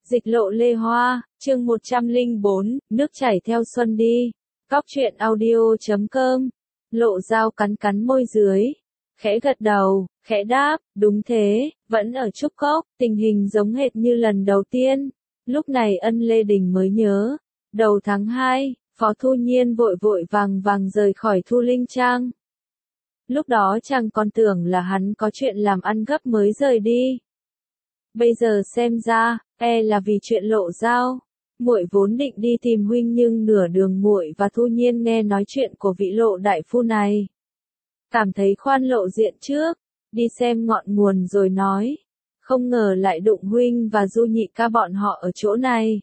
Dịch lộ Lê Hoa, chương 104, nước chảy theo xuân đi. Cóc truyện audio.com. Lộ Dao cắn cắn môi dưới, khẽ gật đầu, khẽ đáp, đúng thế, vẫn ở Trúc Cốc, tình hình giống hệt như lần đầu tiên. Lúc này Ân Lê Đình mới nhớ, đầu tháng 2, Phó Thu Nhiên vội vội vàng vàng rời khỏi Thu Linh Trang. Lúc đó chàng còn tưởng là hắn có chuyện làm ăn gấp mới rời đi. Bây giờ xem ra, là vì chuyện Lộ Dao. Muội vốn định đi tìm huynh nhưng nửa đường muội và Thu Nhiên nghe nói chuyện của vị Lộ đại phu này, cảm thấy khoan lộ diện trước, đi xem ngọn nguồn rồi nói. Không ngờ lại đụng huynh và Du nhị ca bọn họ ở chỗ này.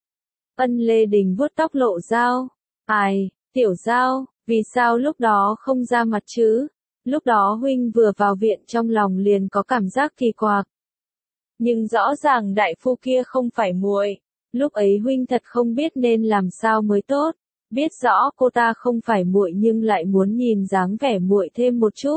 Ân Lê Đình vuốt tóc Lộ Dao. Ai, tiểu Dao, vì sao lúc đó không ra mặt chứ? Lúc đó huynh vừa vào viện trong lòng liền có cảm giác kỳ quặc. Nhưng rõ ràng đại phu kia không phải muội. Lúc ấy huynh thật không biết nên làm sao mới tốt. Biết rõ cô ta không phải muội nhưng lại muốn nhìn dáng vẻ muội thêm một chút.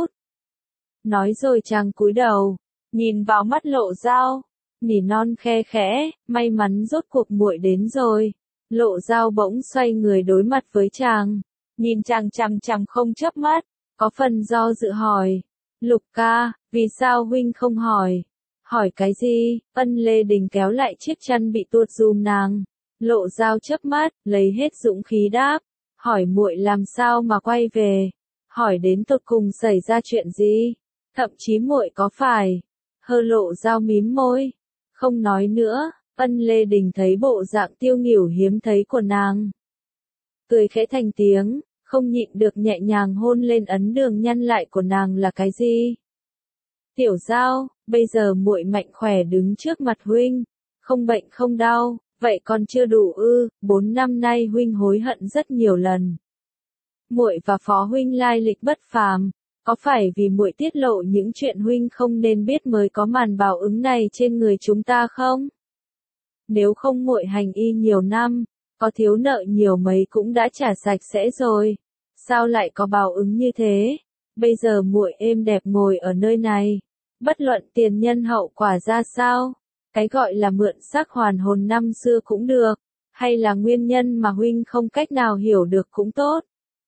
Nói rồi chàng cúi đầu, nhìn vào mắt Lộ Dao, nỉ non khe khẽ, may mắn rốt cuộc muội đến rồi. Lộ Dao bỗng xoay người đối mặt với chàng, nhìn chàng chằm chằm không chớp mắt, có phần do dự hỏi. Lục ca, vì sao huynh không hỏi? Hỏi cái gì? Ân Lê Đình kéo lại chiếc chăn bị tuột dùm nàng. Lộ Dao chớp mắt, lấy hết dũng khí đáp. Hỏi muội làm sao mà quay về? Hỏi đến tột cùng xảy ra chuyện gì? Thậm chí muội có phải? Lộ Dao mím môi, không nói nữa. Ân Lê Đình thấy bộ dạng tiêu nghỉu hiếm thấy của nàng, cười khẽ thành tiếng, không nhịn được nhẹ nhàng hôn lên ấn đường nhăn lại của nàng. Là cái gì? Tiểu Dao, bây giờ muội mạnh khỏe đứng trước mặt huynh, không bệnh không đau, vậy còn chưa đủ ư? 4 năm nay huynh hối hận rất nhiều lần. Muội và Phó huynh lai lịch bất phàm, có phải vì muội tiết lộ những chuyện huynh không nên biết mới có màn báo ứng này trên người chúng ta không? Nếu không muội hành y nhiều năm, có thiếu nợ nhiều mấy cũng đã trả sạch sẽ rồi. Sao lại có báo ứng như thế? Bây giờ muội êm đẹp ngồi ở nơi này, bất luận tiền nhân hậu quả ra sao, cái gọi là mượn xác hoàn hồn năm xưa cũng được, hay là nguyên nhân mà huynh không cách nào hiểu được cũng tốt.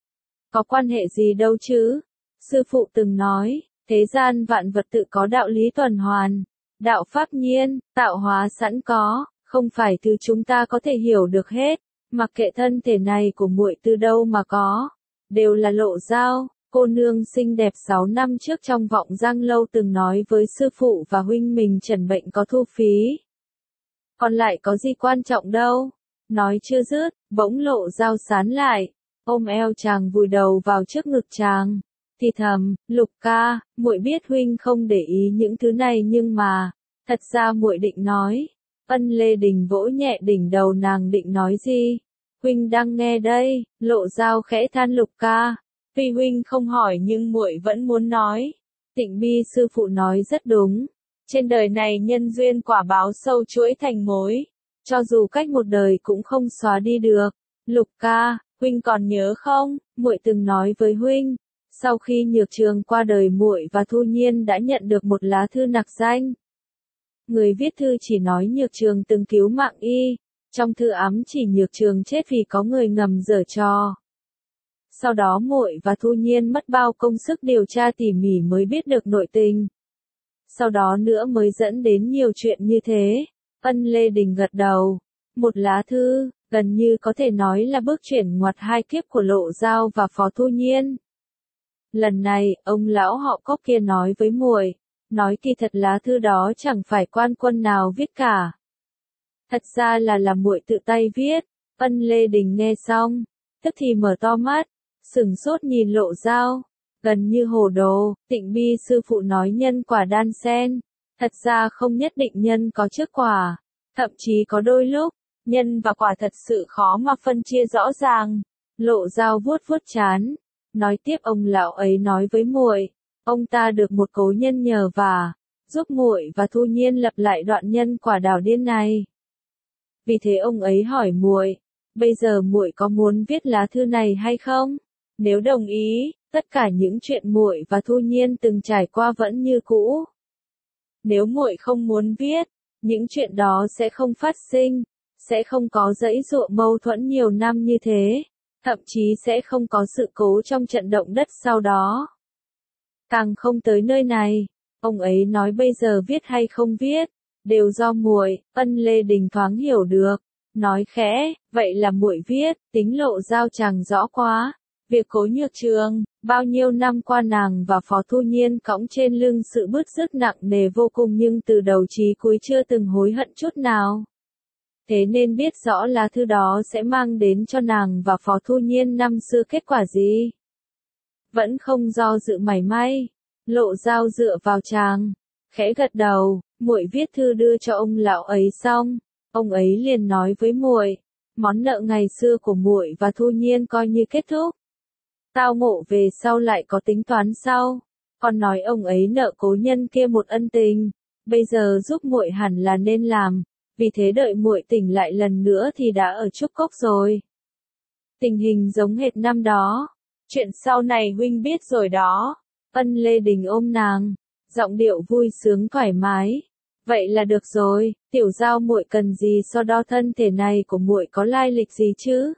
Có quan hệ gì đâu chứ? Sư phụ từng nói, thế gian vạn vật tự có đạo lý tuần hoàn, đạo pháp nhiên, tạo hóa sẵn có, không phải từ chúng ta có thể hiểu được hết. Mặc kệ thân thể này của muội từ đâu mà có, đều là Lộ Dao. Cô nương xinh đẹp 6 năm trước trong vọng Giang Lâu từng nói với sư phụ và huynh mình trần bệnh có thu phí. Còn lại có gì quan trọng đâu. Nói chưa dứt, bỗng Lộ Dao sán lại, ôm eo chàng vùi đầu vào trước ngực chàng, thì thầm, Lục ca, muội biết huynh không để ý những thứ này nhưng mà, thật ra muội định nói. Ân Lê Đình vỗ nhẹ đỉnh đầu nàng, định nói gì? Huynh đang nghe đây. Lộ Dao khẽ than. Lục ca, tuy huynh không hỏi nhưng muội vẫn muốn nói. Tịnh Bi sư phụ nói rất đúng. Trên đời này nhân duyên quả báo sâu chuỗi thành mối, cho dù cách một đời cũng không xóa đi được. Lục ca, huynh còn nhớ không? Muội từng nói với huynh, sau khi Nhược Trường qua đời muội và Thu Nhiên đã nhận được một lá thư nặc danh. Người viết thư chỉ nói Nhược Trường từng cứu mạng y, trong thư ám chỉ Nhược Trường chết vì có người ngầm giở trò. Sau đó muội và Thu Nhiên mất bao công sức điều tra tỉ mỉ mới biết được nội tình. Sau đó nữa mới dẫn đến nhiều chuyện như thế. Ân Lê Đình gật đầu. Một lá thư, gần như có thể nói là bước chuyển ngoặt hai kiếp của Lộ Dao và Phó Thu Nhiên. Lần này, ông lão họ Cóc kia nói với muội, nói kỳ thật lá thư đó chẳng phải quan quân nào viết cả. Thật ra là muội tự tay viết. Ân Lê Đình nghe xong, tức thì mở to mắt, sửng sốt nhìn Lộ Dao, gần như hồ đồ. Tịnh Bi sư phụ nói nhân quả đan xen, thật ra không nhất định nhân có trước quả, thậm chí có đôi lúc, nhân và quả thật sự khó mà phân chia rõ ràng. Lộ Dao vuốt vuốt trán, nói tiếp, ông lão ấy nói với muội, ông ta được một cố nhân nhờ vả, giúp muội và Thu Nhiên lập lại đoạn nhân quả đảo điên này. Vì thế ông ấy hỏi muội, bây giờ muội có muốn viết lá thư này hay không? Nếu đồng ý, tất cả những chuyện muội và Thu Nhiên từng trải qua vẫn như cũ. Nếu muội không muốn viết, những chuyện đó sẽ không phát sinh, sẽ không có giãy giụa mâu thuẫn nhiều năm như thế, thậm chí sẽ không có sự cố trong trận động đất sau đó. Càng không tới nơi này, ông ấy nói bây giờ viết hay không viết, đều do muội. Ân Lê Đình thoáng hiểu được, nói khẽ, vậy là muội viết, tính Lộ Giao chàng rõ quá. Việc Cố Nhược Trường, bao nhiêu năm qua nàng và Phó Thu Nhiên cõng trên lưng sự bứt rứt nặng nề vô cùng nhưng từ đầu chí cuối chưa từng hối hận chút nào. Thế nên biết rõ là thư đó sẽ mang đến cho nàng và Phó Thu Nhiên năm xưa kết quả gì. Vẫn không do dự mảy may, Lộ Giao dựa vào chàng, khẽ gật đầu, muội viết thư đưa cho ông lão ấy xong, ông ấy liền nói với muội, món nợ ngày xưa của muội và Thu Nhiên coi như kết thúc. Tao ngộ về sau lại có tính toán sau, còn nói ông ấy nợ cố nhân kia một ân tình, bây giờ giúp muội hẳn là nên làm, vì thế đợi muội tỉnh lại lần nữa thì đã ở Trúc Cốc rồi. Tình hình giống hệt năm đó, chuyện sau này huynh biết rồi đó. Ân Lê Đình ôm nàng, giọng điệu vui sướng thoải mái. Vậy là được rồi, tiểu giao muội cần gì so đo thân thể này của muội có lai lịch gì chứ?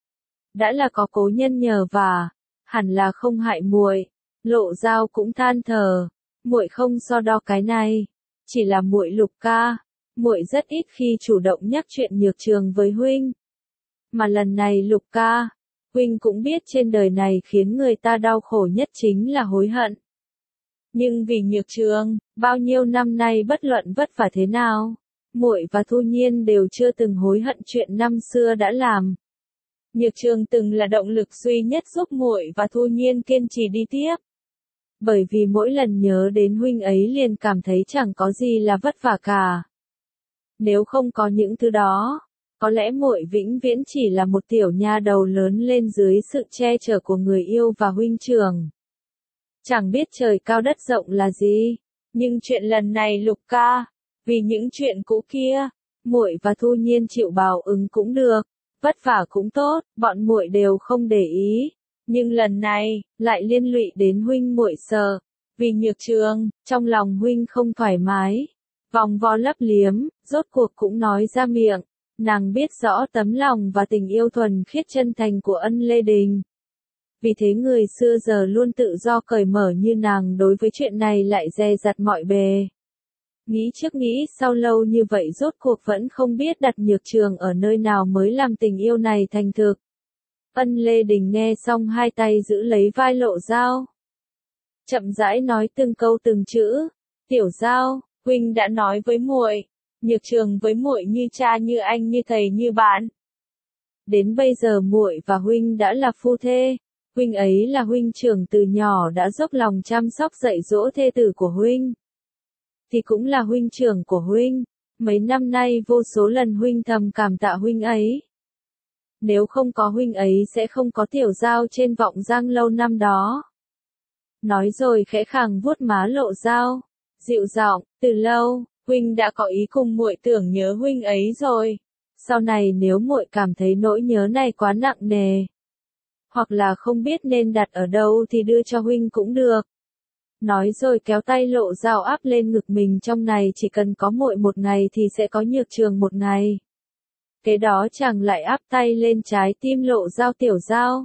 Đã là có cố nhân nhờ vả, hẳn là không hại muội. Lộ Giao cũng than thở, muội không so đo cái này, chỉ là muội Lục ca, muội rất ít khi chủ động nhắc chuyện Nhược Trường với huynh. Mà lần này Lục ca, huynh cũng biết trên đời này khiến người ta đau khổ nhất chính là hối hận. Nhưng vì Nhược Trường, bao nhiêu năm nay bất luận vất vả thế nào, muội và Thu Nhiên đều chưa từng hối hận chuyện năm xưa đã làm. Nhược Trường từng là động lực duy nhất giúp muội và Thu Nhiên kiên trì đi tiếp. Bởi vì mỗi lần nhớ đến huynh ấy liền cảm thấy chẳng có gì là vất vả cả. Nếu không có những thứ đó, có lẽ muội vĩnh viễn chỉ là một tiểu nha đầu lớn lên dưới sự che chở của người yêu và huynh trưởng. Chẳng biết trời cao đất rộng là gì, nhưng chuyện lần này Lục ca, vì những chuyện cũ kia, muội và Thu Nhiên chịu báo ứng cũng được, vất vả cũng tốt, bọn muội đều không để ý, nhưng lần này lại liên lụy đến huynh muội sợ, vì Nhược Trường, trong lòng huynh không thoải mái, vòng vo lấp liếm, rốt cuộc cũng nói ra miệng, nàng biết rõ tấm lòng và tình yêu thuần khiết chân thành của Ân Lê Đình. Vì thế người xưa giờ luôn tự do cởi mở như nàng đối với chuyện này lại dè dặt mọi bề. Nghĩ trước nghĩ sau lâu như vậy rốt cuộc vẫn không biết đặt Nhược Trường ở nơi nào mới làm tình yêu này thành thực. Ân Lê Đình nghe xong hai tay giữ lấy vai Lộ Giao. Chậm rãi nói từng câu từng chữ, tiểu Giao, huynh đã nói với muội, Nhược Trường với muội như cha như anh như thầy như bạn. Đến bây giờ muội và huynh đã là phu thê. Huynh ấy là huynh trưởng từ nhỏ đã dốc lòng chăm sóc dạy dỗ thê tử của huynh. Thì cũng là huynh trưởng của huynh, mấy năm nay vô số lần huynh thầm cảm tạ huynh ấy. Nếu không có huynh ấy sẽ không có tiểu Giao trên Vọng Giang lâu năm đó. Nói rồi khẽ khàng vuốt má Lộ Giao, dịu giọng, từ lâu, huynh đã có ý cùng muội tưởng nhớ huynh ấy rồi. Sau này nếu muội cảm thấy nỗi nhớ này quá nặng nề, hoặc là không biết nên đặt ở đâu thì đưa cho huynh cũng được. Nói rồi kéo tay Lộ Giao áp lên ngực mình, trong này chỉ cần có muội một ngày thì sẽ có Nhược Trường một ngày. Kế đó chàng lại áp tay lên trái tim Lộ Giao, tiểu Giao.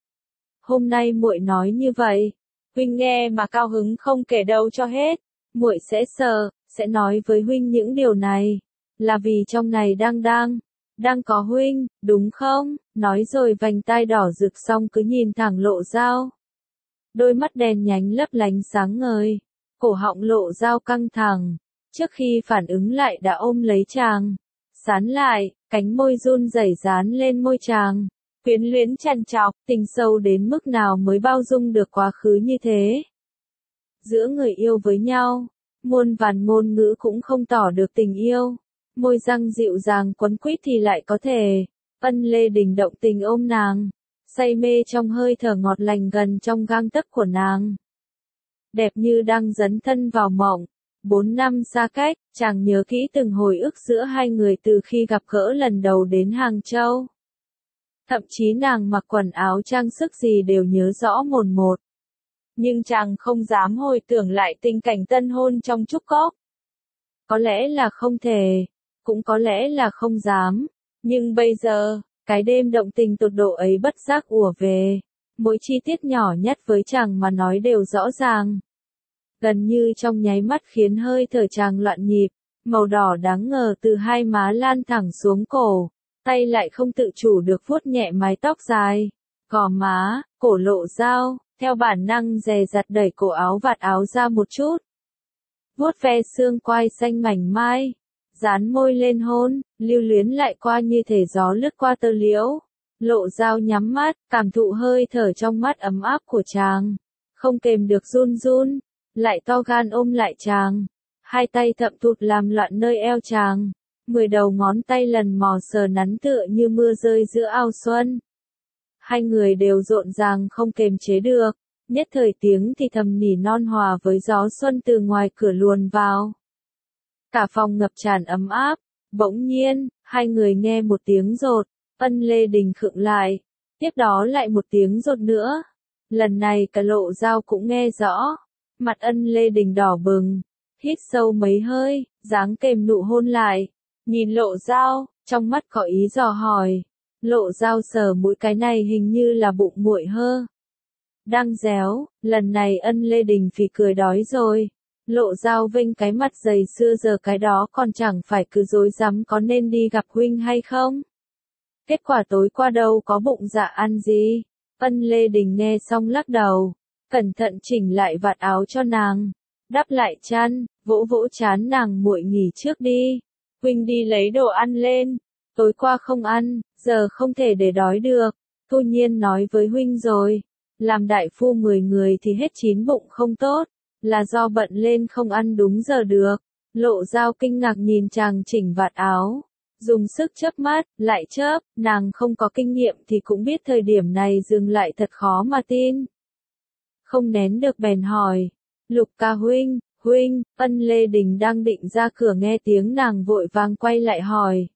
Hôm nay muội nói như vậy, huynh nghe mà cao hứng không kể đâu cho hết, muội sẽ nói với huynh những điều này, là vì trong này đang có huynh, đúng không? Nói rồi vành tai đỏ rực xong cứ nhìn thẳng Lộ Giao. Đôi mắt đen nhánh lấp lánh sáng ngời, cổ họng Lộ Giao căng thẳng, trước khi phản ứng lại đã ôm lấy chàng, sán lại, cánh môi run rẩy dán lên môi chàng, quyến luyến chằn chọc, tình sâu đến mức nào mới bao dung được quá khứ như thế. Giữa người yêu với nhau, muôn vàn ngôn ngữ cũng không tỏ được tình yêu. Môi răng dịu dàng quấn quýt thì lại có thể. Ân Lê Đình động tình ôm nàng, say mê trong hơi thở ngọt lành gần trong gang tấc của nàng. Đẹp như đang dấn thân vào mộng. 4 năm xa cách, chàng nhớ kỹ từng hồi ức giữa hai người từ khi gặp gỡ lần đầu đến Hàng Châu. Thậm chí nàng mặc quần áo trang sức gì đều nhớ rõ mồn một. Nhưng chàng không dám hồi tưởng lại tình cảnh tân hôn trong Trúc Cốc. Có lẽ là không thể, cũng có lẽ là không dám. Nhưng bây giờ, cái đêm động tình tột độ ấy bất giác ùa về. Mỗi chi tiết nhỏ nhất với chàng mà nói đều rõ ràng. Gần như trong nháy mắt khiến hơi thở chàng loạn nhịp, màu đỏ đáng ngờ từ hai má lan thẳng xuống cổ, tay lại không tự chủ được vuốt nhẹ mái tóc dài, gò má, cổ lộ dao, theo bản năng dè dặt đẩy cổ áo vạt áo ra một chút. Vuốt ve xương quai xanh mảnh mai, dán môi lên hôn, lưu luyến lại qua như thể gió lướt qua tơ liễu. Lộ dao nhắm mắt, cảm thụ hơi thở trong mắt ấm áp của chàng, không kềm được run run, lại to gan ôm lại chàng, hai tay thậm thụt làm loạn nơi eo chàng, 10 đầu ngón tay lần mò sờ nắn tựa như mưa rơi giữa ao xuân. Hai người đều rộn ràng không kềm chế được, nhất thời tiếng thì thầm nỉ non hòa với gió xuân từ ngoài cửa luồn vào. Cả phòng ngập tràn ấm áp, bỗng nhiên, hai người nghe một tiếng rột, Ân Lê Đình khựng lại, tiếp đó lại một tiếng rột nữa. Lần này cả Lộ Dao cũng nghe rõ, mặt Ân Lê Đình đỏ bừng, hít sâu mấy hơi, dáng kềm nụ hôn lại, nhìn Lộ Dao, trong mắt có ý dò hỏi. Lộ Dao sờ mũi, cái này hình như là bụng nguội hơ. Đang réo, lần này Ân Lê Đình phì cười đói rồi. Lộ Dao vênh cái mặt dày xưa giờ cái đó còn chẳng phải cứ rối rắm có nên đi gặp huynh hay không. Kết quả tối qua đâu có bụng dạ ăn gì. Ân Lê Đình nghe xong lắc đầu, cẩn thận chỉnh lại vạt áo cho nàng, đắp lại chăn, vỗ vỗ trán nàng, muội nghỉ trước đi. Huynh đi lấy đồ ăn lên, tối qua không ăn, giờ không thể để đói được. Thu Nhiên nói với huynh rồi, làm đại phu 10 người thì hết 9 bụng không tốt, là do bận lên không ăn đúng giờ được. Lộ Dao kinh ngạc nhìn chàng chỉnh vạt áo, dùng sức chớp mắt, lại chớp, nàng không có kinh nghiệm thì cũng biết thời điểm này dừng lại thật khó mà tin. Không nén được bèn hỏi, Lục ca huynh, huynh. Ân Lê Đình đang định ra cửa nghe tiếng nàng vội vàng quay lại hỏi.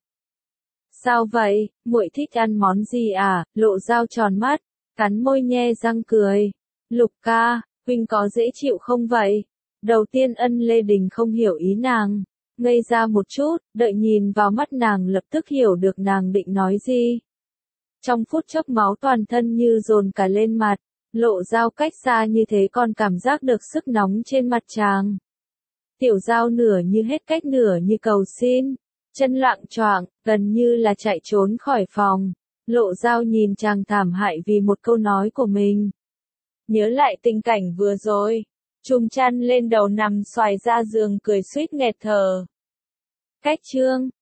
Sao vậy, muội thích ăn món gì à? Lộ Dao tròn mắt, cắn môi nhe răng cười. Lục ca, huynh có dễ chịu không vậy? Đầu tiên Ân Lê Đình không hiểu ý nàng, ngây ra một chút, đợi nhìn vào mắt nàng lập tức hiểu được nàng định nói gì. Trong phút chốc máu toàn thân như dồn cả lên mặt, Lộ Dao cách xa như thế còn cảm giác được sức nóng trên mặt chàng. Tiểu Dao nửa như hết cách nửa như cầu xin, chân loạng choạng, gần như là chạy trốn khỏi phòng. Lộ Dao nhìn chàng thảm hại vì một câu nói của mình. Nhớ lại tình cảnh vừa rồi, trùm chăn lên đầu nằm xoài ra giường cười suýt nghẹt thở. Cách chương